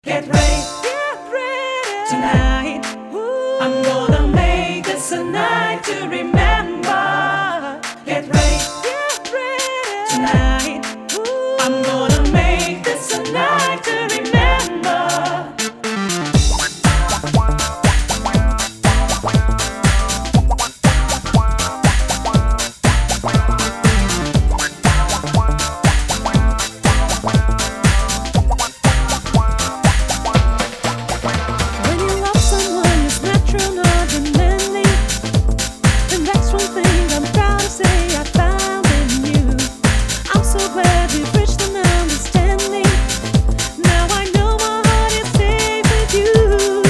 Get ready tonight. I'm gonna make this a night to remember. Get ready tonight. I'm gonna make this a night to remember. When you love someone, it's natural, not demanding. The next one thing I'm proud to say I found in you. I'm so glad we've reached an understanding. Now I know my heart is safe with you.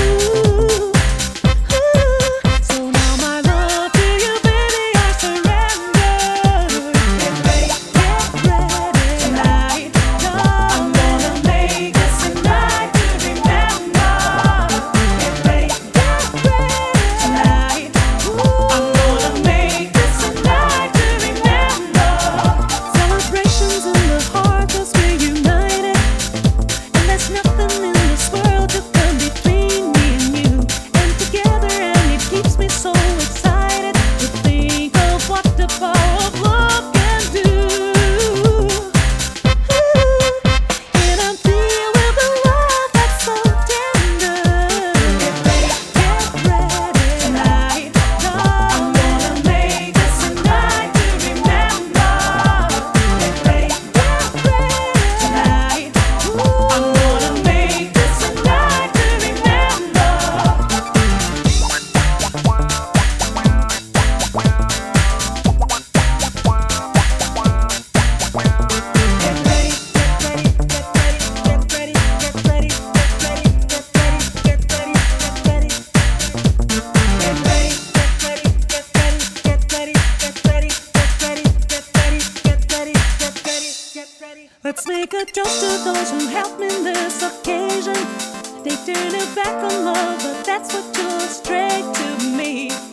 So now my love to you, baby, I surrender. Get ready tonight. I'm gonna make this a night to remember. Get ready tonight. I'm gonna make this a night to remember. Celebrations in the heart, 'cause we're united. And there's nothing in this world that come between me and you. And together, and it keeps me so excited to think of what the power of love can do. And I'm filled with a love that's so tender. Get ready tonight. I'm gonna make this a night to remember. Get ready tonight. I'm gonna make this a night to remember. Let's make a toast to those who helped me in this occasion. They turn their back on love, but that's what goes straight to me.